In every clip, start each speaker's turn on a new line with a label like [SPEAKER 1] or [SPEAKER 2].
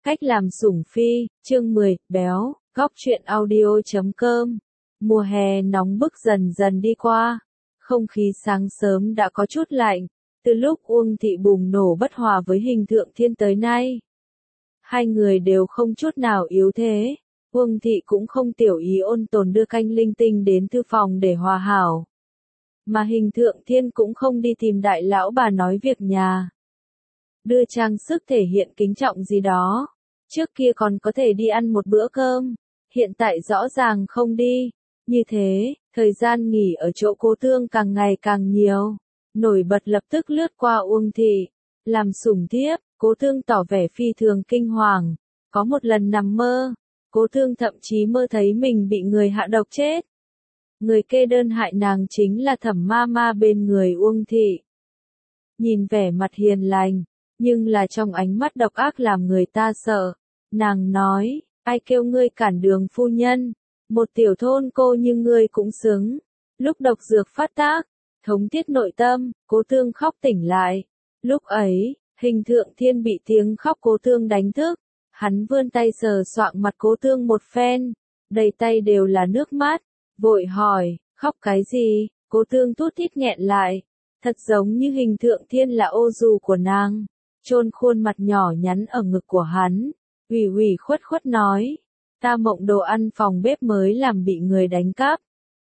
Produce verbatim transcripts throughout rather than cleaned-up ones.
[SPEAKER 1] Cách làm sủng phi, chương mười, béo, góc truyện audio chấm com. Mùa hè nóng bức dần dần đi qua. Không khí sáng sớm đã có chút lạnh, từ lúc Uông Thị bùng nổ bất hòa với Hình Thượng Thiên tới nay. Hai người đều không chút nào yếu thế. Uông Thị cũng không tiểu ý ôn tồn đưa canh linh tinh đến thư phòng để hòa hảo. Mà Hình Thượng Thiên cũng không đi tìm đại lão bà nói việc nhà. Đưa trang sức thể hiện kính trọng gì đó. Trước kia còn có thể đi ăn một bữa cơm, hiện tại rõ ràng không đi. Như thế, thời gian nghỉ ở chỗ Cố Tương càng ngày càng nhiều. Nổi bật lập tức lướt qua Uông Thị, làm sủng thiếp. Cố Tương tỏ vẻ phi thường kinh hoàng. Có một lần nằm mơ, Cố Tương thậm chí mơ thấy mình bị người hạ độc chết. Người kê đơn hại nàng chính là Thẩm ma ma bên người Uông Thị. Nhìn vẻ mặt hiền lành, nhưng là trong ánh mắt độc ác làm người ta sợ. Nàng nói, ai kêu ngươi cản đường phu nhân, một tiểu thôn cô như ngươi cũng xứng. Lúc độc dược phát tác, thống tiết nội tâm, Cố Tương khóc tỉnh lại. Lúc ấy, Hình Thượng Thiên bị tiếng khóc Cố Tương đánh thức. Hắn vươn tay sờ soạng mặt Cố Tương một phen, đầy tay đều là nước mắt, vội hỏi, khóc cái gì? Cố Tương thút thít nghẹn lại, thật giống như Hình Thượng Thiên là ô dù của nàng, chôn khuôn mặt nhỏ nhắn ở ngực của hắn, ủy ủy khuất khuất nói, ta mộng đồ ăn phòng bếp mới làm bị người đánh cắp.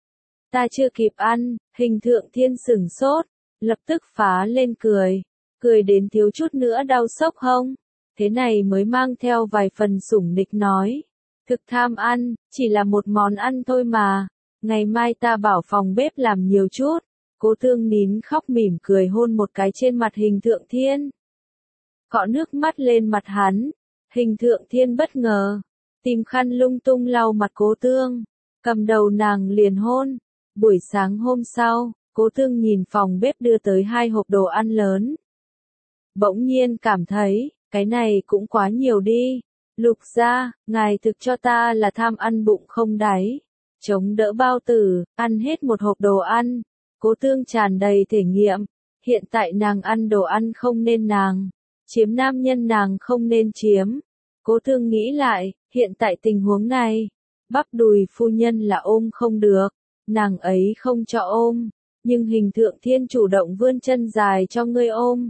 [SPEAKER 1] Ta chưa kịp ăn, Hình Thượng Thiên sửng sốt, lập tức phá lên cười, cười đến thiếu chút nữa đau sốc hông. Thế này mới mang theo vài phần sủng nịch nói. Thực tham ăn, chỉ là một món ăn thôi mà. Ngày mai ta bảo phòng bếp làm nhiều chút. Cố Tương nín khóc mỉm cười hôn một cái trên mặt Hình Thượng Thiên. Cọ nước mắt lên mặt hắn. Hình Thượng Thiên bất ngờ. Tìm khăn lung tung lau mặt Cố Tương. Cầm đầu nàng liền hôn. Buổi sáng hôm sau, Cố Tương nhìn phòng bếp đưa tới hai hộp đồ ăn lớn. Bỗng nhiên cảm thấy, cái này cũng quá nhiều đi. Lục gia, ngài thực cho ta là tham ăn bụng không đáy. Chống đỡ bao tử, ăn hết một hộp đồ ăn. Cố Tương tràn đầy thể nghiệm. Hiện tại nàng ăn đồ ăn không nên nàng. Chiếm nam nhân nàng không nên chiếm. Cố Tương nghĩ lại, hiện tại tình huống này. Bắp đùi phu nhân là ôm không được. Nàng ấy không cho ôm. Nhưng Hình Thượng Thiên chủ động vươn chân dài cho ngươi ôm.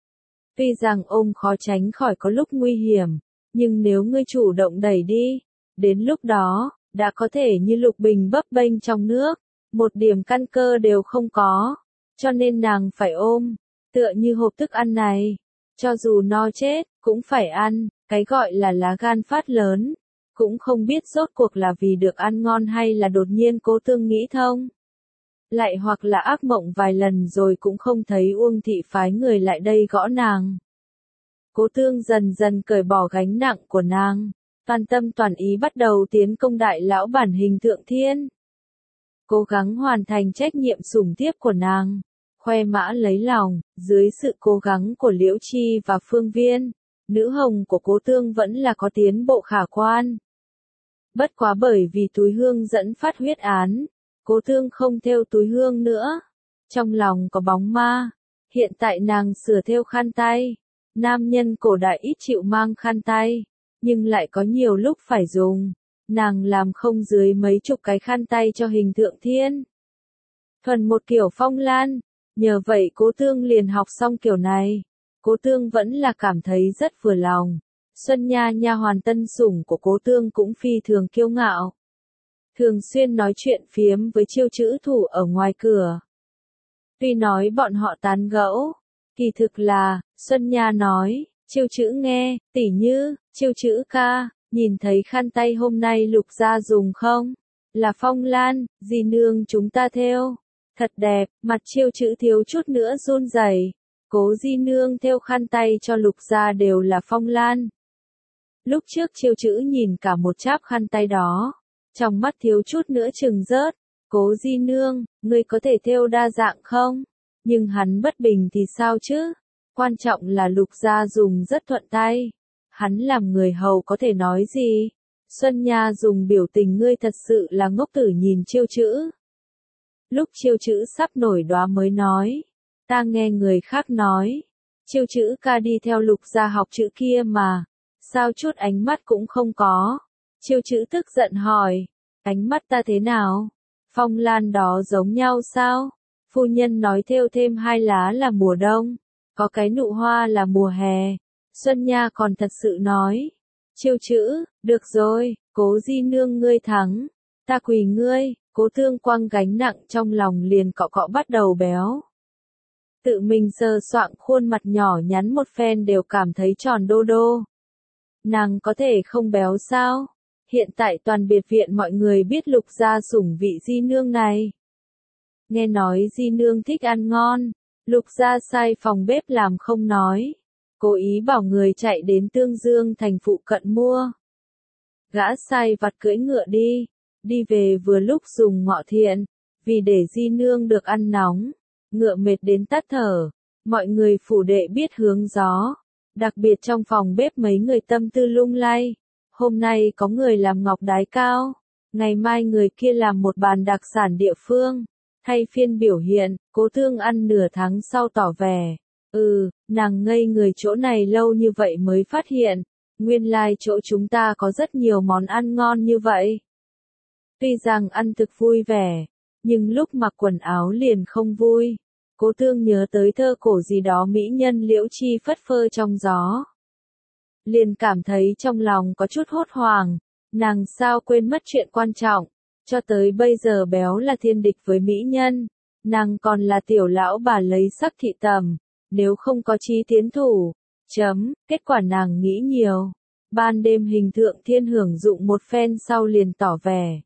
[SPEAKER 1] Tuy rằng ôm khó tránh khỏi có lúc nguy hiểm, nhưng nếu ngươi chủ động đẩy đi, đến lúc đó, đã có thể như Lục Bình bấp bênh trong nước, một điểm căn cơ đều không có, cho nên nàng phải ôm, tựa như hộp thức ăn này, cho dù no chết, cũng phải ăn, cái gọi là lá gan phát lớn, cũng không biết rốt cuộc là vì được ăn ngon hay là đột nhiên Cố Tương nghĩ thông. Lại hoặc là ác mộng vài lần rồi cũng không thấy Uông Thị phái người lại đây gõ nàng. Cố Tương dần dần cởi bỏ gánh nặng của nàng, toàn tâm toàn ý bắt đầu tiến công đại lão bản Hình Thượng Thiên. Cố gắng hoàn thành trách nhiệm sủng thiếp của nàng, khoe mã lấy lòng, dưới sự cố gắng của Liễu Chi và Phương Viên, nữ hồng của Cố Tương vẫn là có tiến bộ khả quan. Bất quá bởi vì túi hương dẫn phát huyết án. Cố Tương không thêu túi hương nữa. Trong lòng có bóng ma. Hiện tại nàng sửa thêu khăn tay. Nam nhân cổ đại ít chịu mang khăn tay. Nhưng lại có nhiều lúc phải dùng. Nàng làm không dưới mấy chục cái khăn tay cho Hình Thượng Thiên. Thuần một kiểu phong lan. Nhờ vậy Cố Tương liền học xong kiểu này. Cố Tương vẫn là cảm thấy rất vừa lòng. Xuân Nha nha hoàn tân sủng của Cố Tương cũng phi thường kiêu ngạo. Thường xuyên nói chuyện phiếm với Chiêu Chữ thủ ở ngoài cửa. Tuy nói bọn họ tán gẫu, kỳ thực là, Xuân Nha nói, Chiêu Chữ nghe, tỉ như, Chiêu Chữ ca, nhìn thấy khăn tay hôm nay Lục gia dùng không? Là phong lan, dì nương chúng ta thêu. Thật đẹp, mặt Chiêu Chữ thiếu chút nữa run rẩy. Cố di nương thêu khăn tay cho Lục gia đều là phong lan. Lúc trước Chiêu Chữ nhìn cả một cháp khăn tay đó. Trong mắt thiếu chút nữa chừng rớt, Cố di nương, ngươi có thể thêu đa dạng không? Nhưng hắn bất bình thì sao chứ? Quan trọng là Lục gia dùng rất thuận tay. Hắn làm người hầu có thể nói gì? Xuân Nha dùng biểu tình ngươi thật sự là ngốc tử nhìn Chiêu Chữ. Lúc Chiêu Chữ sắp nổi đoá mới nói. Ta nghe người khác nói. Chiêu Chữ ca đi theo Lục gia học chữ kia mà. Sao chút ánh mắt cũng không có? Chiêu chữ tức giận hỏi. Ánh mắt ta thế nào? Phong lan đó giống nhau sao? Phu nhân nói thêu thêm hai lá là mùa đông, có cái nụ hoa là mùa hè. Xuân Nha còn thật sự nói. Chiêu chữ, được rồi, Cố di nương ngươi thắng. Ta quỳ ngươi, Cố Thương Quang gánh nặng trong lòng liền cọ cọ bắt đầu béo. Tự mình sờ soạng khuôn mặt nhỏ nhắn một phen đều cảm thấy tròn đô đô. Nàng có thể không béo sao? Hiện tại toàn biệt viện mọi người biết Lục gia sủng vị di nương này. Nghe nói di nương thích ăn ngon, Lục gia sai phòng bếp làm không nói. Cố ý bảo người chạy đến Tương Dương thành phụ cận mua. Gã sai vặt cưỡi ngựa đi, đi về vừa lúc dùng ngọ thiện, vì để di nương được ăn nóng. Ngựa mệt đến tắt thở, mọi người phủ đệ biết hướng gió. Đặc biệt trong phòng bếp mấy người tâm tư lung lay. Hôm nay có người làm ngọc đái cao, ngày mai người kia làm một bàn đặc sản địa phương. Thay phiên biểu hiện, Cố Thương ăn nửa tháng sau tỏ vẻ. Ừ, nàng ngây người chỗ này lâu như vậy mới phát hiện. Nguyên lai chỗ chúng ta có rất nhiều món ăn ngon như vậy. Tuy rằng ăn thực vui vẻ, nhưng lúc mặc quần áo liền không vui. Cố Thương nhớ tới thơ cổ gì đó mỹ nhân liễu chi phất phơ trong gió. Liền cảm thấy trong lòng có chút hốt hoảng, nàng sao quên mất chuyện quan trọng, cho tới bây giờ béo là thiên địch với mỹ nhân, nàng còn là tiểu lão bà lấy sắc thị tầm, nếu không có chí tiến thủ, chấm, kết quả nàng nghĩ nhiều. Ban đêm Hình Thượng Thiên hưởng dụng một phen sau liền tỏ vẻ.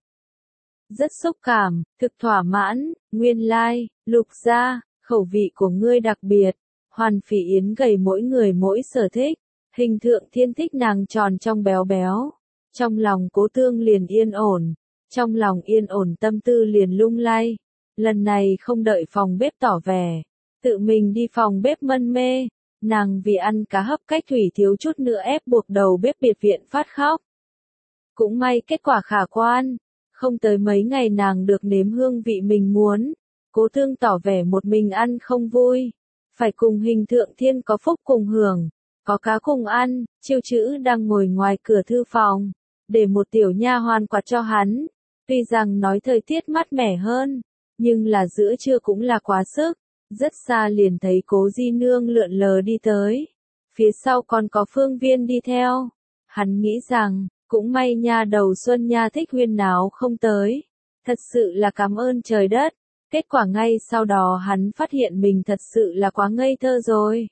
[SPEAKER 1] Rất xúc cảm, thực thỏa mãn, nguyên lai, Lục gia, khẩu vị của ngươi đặc biệt, Hoàn Phỉ Yến gầy mỗi người mỗi sở thích. Hình Thượng Thiên thích nàng tròn trong béo béo. Trong lòng Cố Thương liền yên ổn. Trong lòng yên ổn tâm tư liền lung lay. Lần này không đợi phòng bếp tỏ vẻ. Tự mình đi phòng bếp mân mê. Nàng vì ăn cá hấp cách thủy thiếu chút nữa ép buộc đầu bếp biệt viện phát khóc. Cũng may kết quả khả quan. Không tới mấy ngày nàng được nếm hương vị mình muốn. Cố Thương tỏ vẻ một mình ăn không vui. Phải cùng Hình Thượng Thiên có phúc cùng hưởng. Có cá cùng ăn, Chiêu chữ đang ngồi ngoài cửa thư phòng, để một tiểu nha hoàn quạt cho hắn. Tuy rằng nói thời tiết mát mẻ hơn, nhưng là giữa trưa cũng là quá sức. Rất xa liền thấy Cố di nương lượn lờ đi tới. Phía sau còn có Phương Viên đi theo. Hắn nghĩ rằng, cũng may nha đầu Xuân Nha thích huyên náo không tới. Thật sự là cảm ơn trời đất. Kết quả ngay sau đó hắn phát hiện mình thật sự là quá ngây thơ rồi.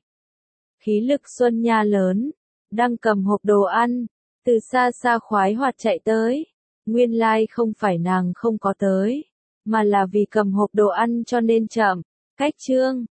[SPEAKER 1] Khí lực Xuân Nha lớn, đang cầm hộp đồ ăn, từ xa xa khoái hoạt chạy tới. Nguyên lai không phải nàng không có tới, mà là vì cầm hộp đồ ăn cho nên chậm. Cách chương